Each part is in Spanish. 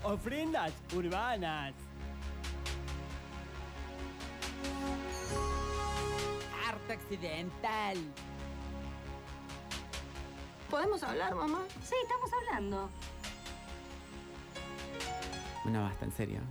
Ofrendas urbanas. Arte occidental. ¿Podemos hablar, mamá? Sí, estamos hablando. Una basta, en serio.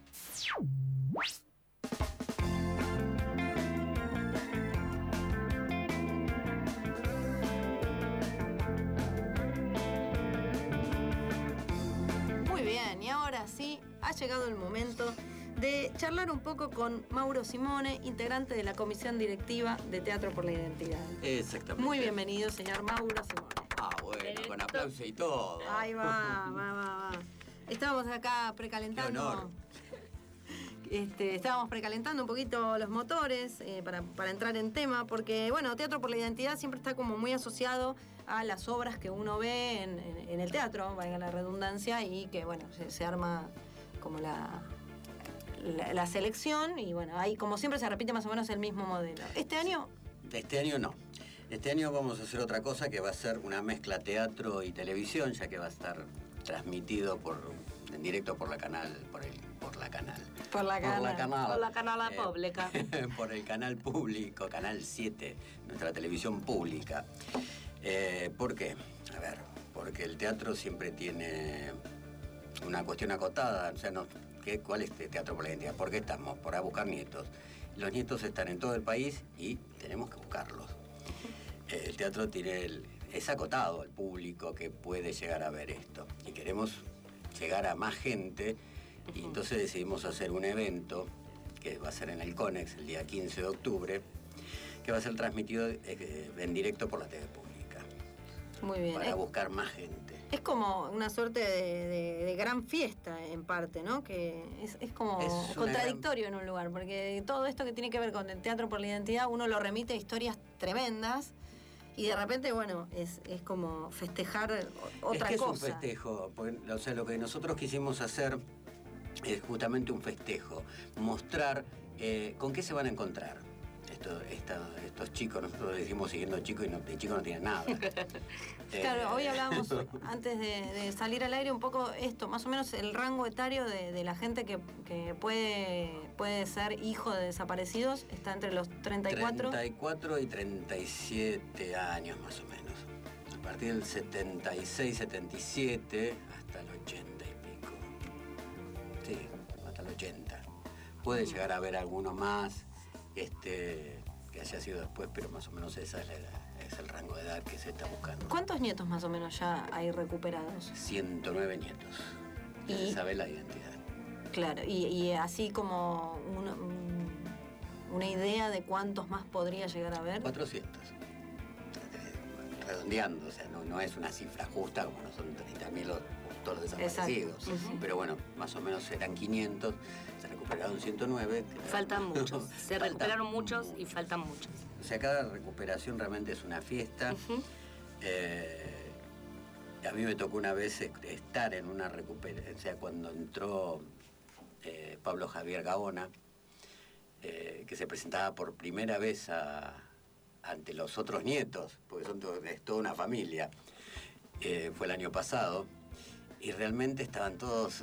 Muy bien, y ahora sí, ha llegado el momento de charlar un poco con Mauro Simone, integrante de la Comisión Directiva de Teatro por la Identidad. Exactamente. Muy bienvenido, señor Mauro Simone. Ah, bueno, con aplauso y todo. Ahí va. Estábamos acá precalentando. Qué honor. Estábamos precalentando un poquito los motores para entrar en tema, porque, bueno, Teatro por la Identidad siempre está como muy asociado a las obras que uno ve en el teatro, valga la redundancia, y que, bueno, se arma como la selección, y bueno, ahí como siempre se repite más o menos el mismo modelo. ¿Este año? Este año no. Este año vamos a hacer otra cosa que va a ser una mezcla teatro y televisión, ya que va a estar transmitido en directo por la canal pública. por el canal público, Canal 7, nuestra televisión pública. ¿Por qué? A ver, porque el teatro siempre tiene una cuestión acotada, o sea, ¿cuál es este Teatro por la Identidad? ¿Por qué estamos? Para buscar nietos. Los nietos están en todo el país y tenemos que buscarlos. El teatro es acotado al público que puede llegar a ver esto. Y queremos llegar a más gente, y entonces decidimos hacer un evento que va a ser en el Conex el día 15 de octubre, que va a ser transmitido en directo por la TV pública. Muy bien. Para buscar más gente. Es como una suerte de gran fiesta, en parte, ¿no? Que es como contradictorio en un lugar, porque todo esto que tiene que ver con el Teatro por la Identidad, uno lo remite a historias tremendas, y de repente, bueno, es como festejar otra cosa. Es un festejo, porque, o sea, lo que nosotros quisimos hacer es justamente un festejo, mostrar con qué se van a encontrar estos chicos. Nosotros les decimos siguiendo chicos, y de chicos no tienen nada. Claro, hoy hablábamos antes de salir al aire un poco esto, más o menos el rango etario de la gente que puede ser hijo de desaparecidos, está entre los 34 y 37 años más o menos. A partir del 76, 77 hasta el 80 y pico. Sí, hasta el 80. Puede llegar a haber alguno más que haya sido después, pero más o menos esa es el rango de edad que se está buscando. ¿Cuántos nietos más o menos ya hay recuperados? 109 nietos. Ya se sabe la identidad. Claro, y así como una idea de cuántos más podría llegar a haber. 400. Redondeando, o sea, no es una cifra justa, como no son 30.000 todos los desaparecidos. Pero bueno, más o menos serán 500, se recuperaron 109. Faltan muchos, se recuperaron muchos y faltan muchos. O sea, cada recuperación realmente es una fiesta. A mí me tocó una vez estar en una recuperación, o sea, cuando entró Pablo Javier Gaona, que se presentaba por primera vez ante los otros nietos, porque es toda una familia. Fue el año pasado, y realmente estaban todos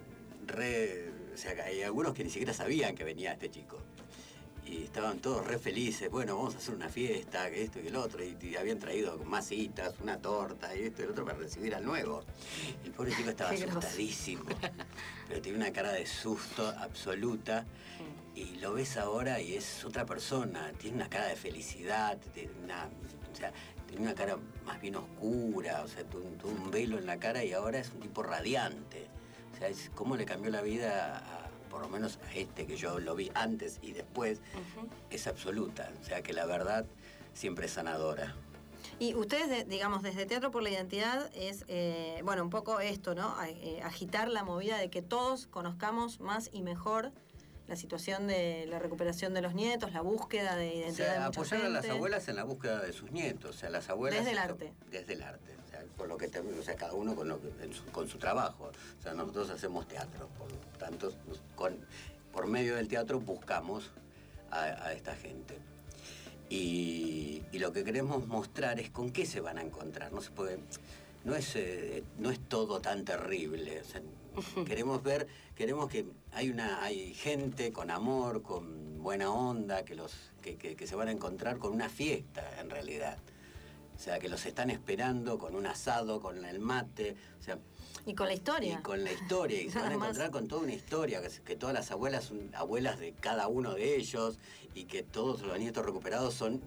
o sea, hay algunos que ni siquiera sabían que venía este chico. Y estaban todos re felices, bueno, vamos a hacer una fiesta, que esto y el otro, y habían traído masitas, una torta y esto y el otro para recibir al nuevo. El pobre chico estaba asustadísimo, pero tiene una cara de susto absoluta, y lo ves ahora y es otra persona, tiene una cara de felicidad, tiene una cara más bien oscura, o sea, tuvo un velo en la cara, y ahora es un tipo radiante. O sea, es cómo le cambió la vida por lo menos a que yo lo vi antes y después, es absoluta. O sea, que la verdad siempre es sanadora. Y ustedes, digamos, desde Teatro por la Identidad es, bueno, un poco esto, ¿no? Agitar la movida de que todos conozcamos más y mejor la situación de la recuperación de los nietos, la búsqueda de identidad, o sea, de mucha apoyar gente. A las abuelas en la búsqueda de sus nietos, o sea, las abuelas... Desde el arte. Desde el arte, o sea, por lo que o sea, cada uno con su trabajo. O sea, nosotros hacemos teatro, por lo tanto, por medio del teatro buscamos a esta gente. Y lo que queremos mostrar es con qué se van a encontrar. No se puede... no es todo tan terrible. O sea, queremos que hay gente con amor, con buena onda, que se van a encontrar con una fiesta, en realidad. O sea, que los están esperando con un asado, con el mate, o sea... Y con la historia. Y con la historia, y se van a encontrar con toda una historia, que todas las abuelas son abuelas de cada uno de ellos, y que todos los nietos recuperados son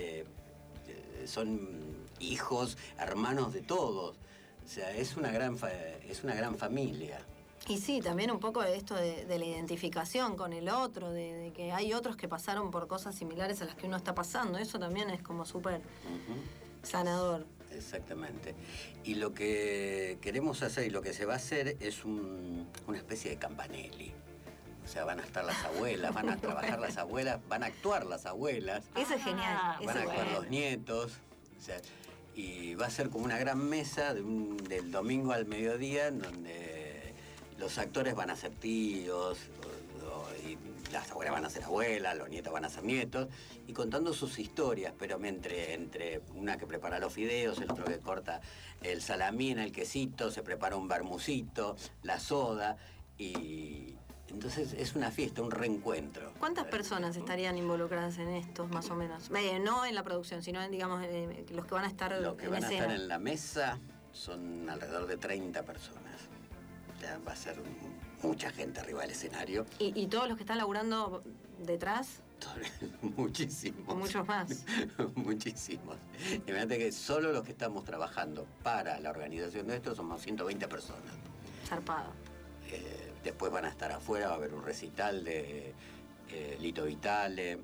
hijos, hermanos de todos. O sea, es una gran familia. Y sí, también un poco esto de la identificación con el otro, de que hay otros que pasaron por cosas similares a las que uno está pasando. Eso también es como súper sanador. Exactamente. Y lo que queremos hacer y lo que se va a hacer es una especie de Campanelli. O sea, van a estar las abuelas, van a trabajar las abuelas, van a actuar las abuelas. Eso es genial. Van a actuar los nietos. O sea, y va a ser como una gran mesa del domingo al mediodía en donde los actores van a ser tíos, y las abuelas van a ser abuelas, los nietos van a ser nietos, y contando sus historias, pero entre una que prepara los fideos, el otro que corta el salamín, el quesito, se prepara un bermucito, la soda, y entonces es una fiesta, un reencuentro. ¿Cuántas personas estarían involucradas en esto, más o menos? No en la producción, sino en, digamos, los que van a estar en escena. Los que van a estar en la mesa son alrededor de 30 personas. Ya va a ser mucha gente arriba del escenario. ¿Y todos los que están laburando detrás? Muchísimos. Muchos más. Muchísimos. Imagínate que solo los que estamos trabajando para la organización de esto somos 120 personas. Zarpado. Después van a estar afuera, va a haber un recital de Lito Vitale,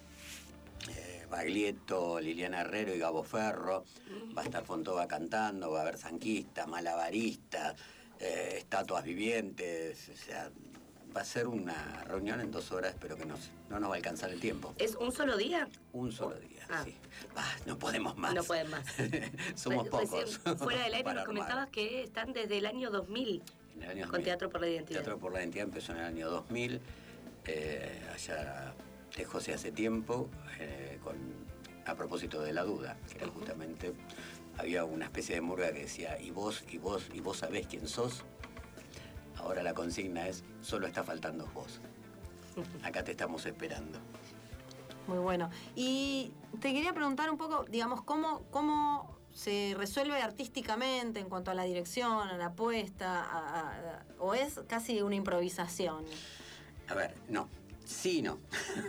Baglietto, Liliana Herrero y Gabo Ferro. Va a estar Fontova cantando, va a haber zanquistas, malabaristas, estatuas vivientes. O sea, va a ser una reunión en 2 horas, pero que no nos va a alcanzar el tiempo. ¿Es un solo día? Un solo día, sí. No podemos más. No pueden más. Somos pocos. Fuera del aire nos comentabas que están desde el año 2000. En el año 2000. Con Teatro por la Identidad. Teatro por la Identidad empezó en el año 2000, allá dejóse hace tiempo, a propósito de la duda, que era justamente, había una especie de murga que decía, y vos sabés quién sos. Ahora la consigna es, solo está faltando vos. Acá te estamos esperando. Muy bueno. Y te quería preguntar un poco, digamos, cómo se resuelve artísticamente en cuanto a la dirección, a la apuesta, o es casi una improvisación. A ver, no. Sí, no.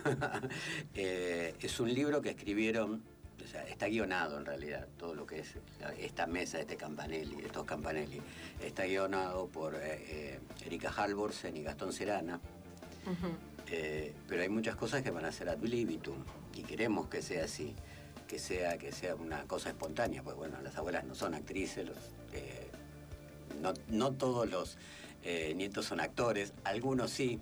Es un libro que escribieron, o sea, está guionado en realidad, todo lo que es esta mesa, estos Campanelli. Está guionado por Erika Halvorsen y Gastón Cerana. Pero hay muchas cosas que van a ser ad libitum, y queremos que sea así, que sea una cosa espontánea, pues bueno, las abuelas no son actrices, no todos los nietos son actores, algunos sí.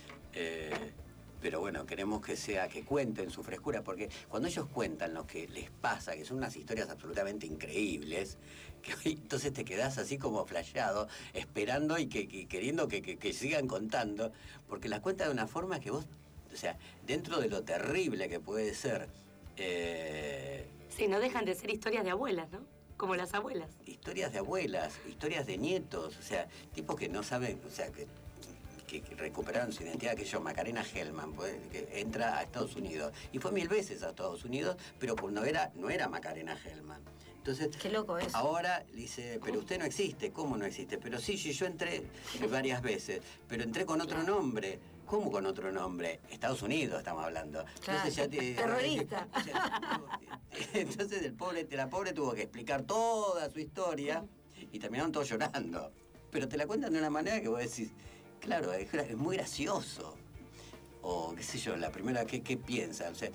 Pero bueno, queremos que cuenten su frescura, porque cuando ellos cuentan lo que les pasa, que son unas historias absolutamente increíbles, entonces te quedás así como flasheado, esperando y queriendo que sigan contando, porque las cuentan de una forma que vos, o sea, dentro de lo terrible que puede ser. Sí, no dejan de ser historias de abuelas, ¿no? Como las abuelas. Historias de abuelas, historias de nietos, o sea, tipos que no saben, o sea, que recuperaron su identidad, que yo, Macarena Hellman, pues, que entra a Estados Unidos. Y fue 1000 veces a Estados Unidos, pero no era Macarena Hellman. Entonces, qué loco eso. Ahora dice, pero usted no existe. ¿Cómo no existe? Pero sí, yo entré varias veces, pero entré con otro nombre. ¿Cómo con otro nombre? Estados Unidos estamos hablando. Claro, entonces terrorista. Entonces la pobre tuvo que explicar toda su historia y terminaron todos llorando. Pero te la cuentan de una manera que vos decís, claro, es muy gracioso. O qué sé yo, la primera, ¿qué piensa? O sea,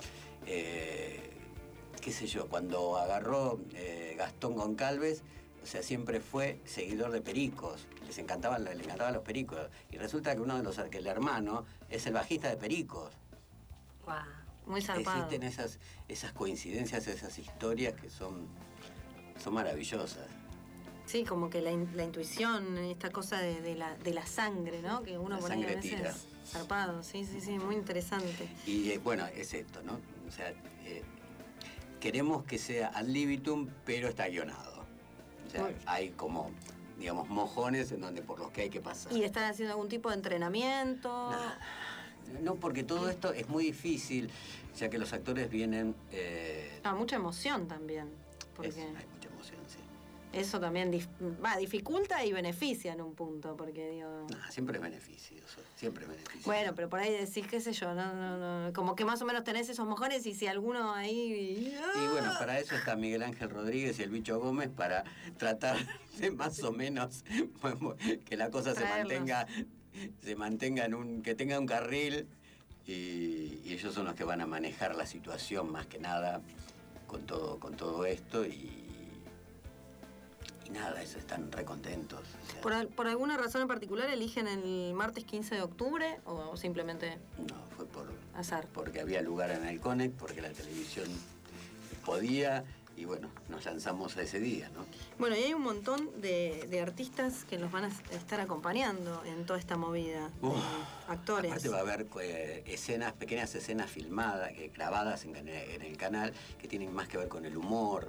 qué sé yo, cuando agarró Gastón Goncalves, o sea, siempre fue seguidor de Pericos, le encantaban los Pericos, y resulta que el hermano es el bajista de Pericos. Wow. Muy zarpado. Existen esas coincidencias, esas historias que son maravillosas. Sí, como que la intuición, esta cosa de la sangre, ¿no? Que uno por ahí a veces tira. Zarpado, sí, muy interesante. Y bueno, es esto, ¿no? O sea, queremos que sea ad libitum, pero está guionado. O sea, hay como, digamos, mojones en donde por los que hay que pasar. ¿Y están haciendo algún tipo de entrenamiento? No, porque todo esto es muy difícil, ya que los actores vienen... Mucha emoción también. Porque hay mucha emoción, sí. eso también dificulta y beneficia en un punto, porque digo... Siempre es beneficioso, siempre es beneficioso. Bueno, pero por ahí decís, qué sé yo, no, como que más o menos tenés esos mojones y si alguno ahí... Y bueno, para eso está Miguel Ángel Rodríguez y el Bicho Gómez, para tratar de más o menos que la cosa se mantenga que tenga un carril, y ellos son los que van a manejar la situación más que nada con todo esto, y nada, eso, están recontentos. O sea, ¿Por alguna razón en particular eligen el martes 15 de octubre o simplemente no, fue por azar? porque había lugar en el Conec, porque la televisión podía, y bueno, nos lanzamos a ese día, ¿no? Bueno, y hay un montón de artistas que los van a estar acompañando en toda esta movida, actores. Aparte va a haber pequeñas escenas filmadas, grabadas en el canal, que tienen más que ver con el humor.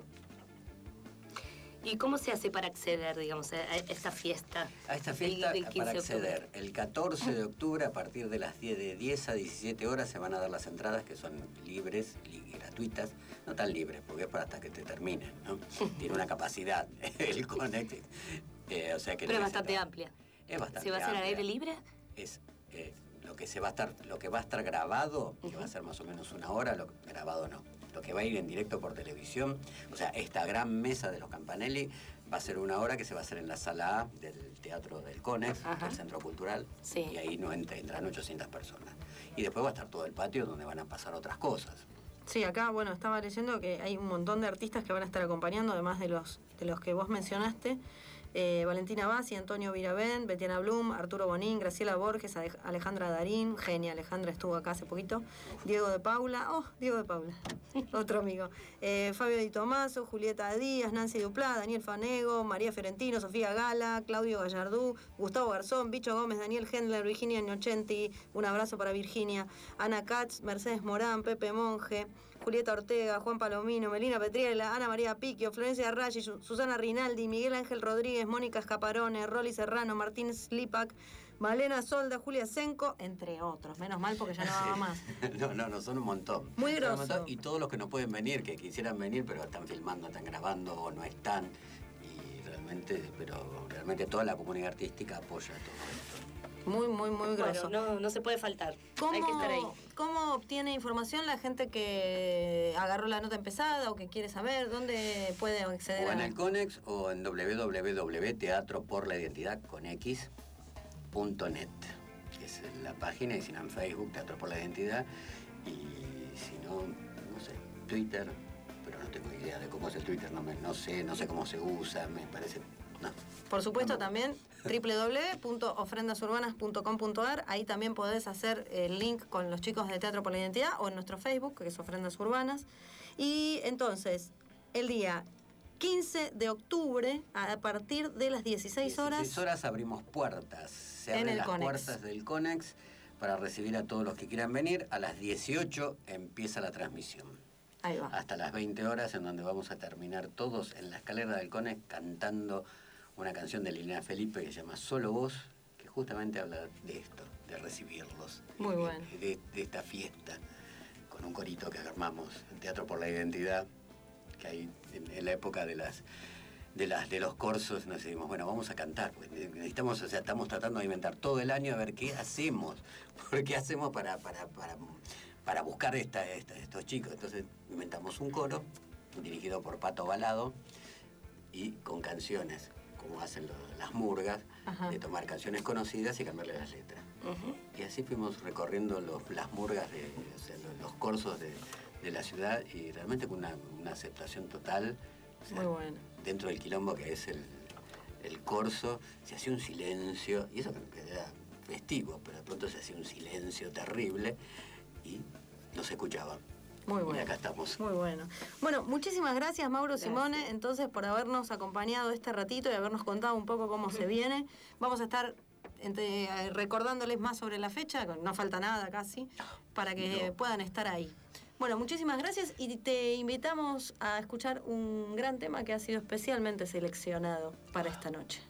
¿Y cómo se hace para acceder, digamos, a esta fiesta? A esta fiesta, del 15 para de octubre. acceder, el 14 de octubre, a partir de las 10 a 17 horas, se van a dar las entradas, que son libres y gratuitas. No tan libres, porque es para hasta que te terminen, ¿no? Tiene una capacidad, el Connect. O sea que pero es bastante amplia. Es bastante ¿Se va a hacer al amplia. aire libre? Es lo que va a estar grabado, que va a ser más o menos una hora, grabado no. Lo que va a ir en directo por televisión, o sea, esta gran mesa de los Campanelli va a ser una hora, que se va a hacer en la sala A del Teatro del Conex, del Centro Cultural, sí. Y ahí entran 800 personas. Y después va a estar todo el patio donde van a pasar otras cosas. Sí, acá, bueno, estaba leyendo que hay un montón de artistas que van a estar acompañando, además de los que vos mencionaste. Valentina Bassi, Antonio Virabén, Betiana Blum, Arturo Bonín, Graciela Borges, Alejandra Darín, genia, Alejandra estuvo acá hace poquito, Diego de Paula, otro amigo, Fabio Di Tomaso, Julieta Díaz, Nancy Duplá, Daniel Fanego, María Ferentino, Sofía Gala, Claudio Gallardú, Gustavo Garzón, Bicho Gómez, Daniel Hendler, Virginia Ñochenti, un abrazo para Virginia, Ana Katz, Mercedes Morán, Pepe Monge, Julieta Ortega, Juan Palomino, Melina Petriela, Ana María Piquio, Florencia Raggi, Susana Rinaldi, Miguel Ángel Rodríguez, Mónica Escaparone, Rolly Serrano, Martín Slipak, Malena Solda, Julia Senco, entre otros. Menos mal porque ya no va más. No, son un montón. Muy grosso. Y todos los que no pueden venir, que quisieran venir, pero están filmando, están grabando o no están. Pero realmente toda la comunidad artística apoya todo esto. Muy, muy, muy grosso. Bueno, no se puede faltar. Hay que estar ahí. ¿Cómo obtiene información la gente que agarró la nota empezada o que quiere saber? ¿Dónde puede acceder? O en el Conex o en www.teatroporlaidentidad.net, que es la página, y si no en Facebook, Teatro por la Identidad, y si no sé, Twitter, pero no tengo idea de cómo es el Twitter, no sé cómo se usa, me parece... No. Por supuesto, también www.ofrendasurbanas.com.ar. Ahí también podés hacer el link con los chicos de Teatro por la Identidad, o en nuestro Facebook, que es Ofrendas Urbanas. Y entonces, el día 15 de octubre, a partir de las 16 horas... 16 horas abrimos puertas. Se abren las puertas del Conex para recibir a todos los que quieran venir. A las 18 empieza la transmisión. Ahí va. Hasta las 20 horas, en donde vamos a terminar todos en la escalera del Conex cantando una canción de Liliana Felipe que se llama Solo Vos, que justamente habla de esto, de recibirlos. Muy bueno. De esta fiesta, con un corito que armamos en Teatro por la Identidad, que hay en la época de los corsos, nos decimos, bueno, vamos a cantar, pues necesitamos, o sea, estamos tratando de inventar todo el año a ver qué hacemos, qué hacemos para buscar estos chicos. Entonces inventamos un coro dirigido por Pato Balado y con canciones, como hacen las murgas, de tomar canciones conocidas y cambiarle las letras. Y así fuimos recorriendo las murgas, los corsos de la ciudad, y realmente con una aceptación total. O sea, muy bueno. Dentro del quilombo que es el corso, se hacía un silencio, y eso que era festivo, pero de pronto se hacía un silencio terrible y no se escuchaba. Muy bueno. Y acá estamos. Muy bueno. Bueno, muchísimas gracias, Mauro Simone, entonces, por habernos acompañado este ratito y habernos contado un poco cómo se viene. Vamos a estar recordándoles más sobre la fecha, no falta nada casi, para que puedan estar ahí. Bueno, muchísimas gracias y te invitamos a escuchar un gran tema que ha sido especialmente seleccionado para esta noche.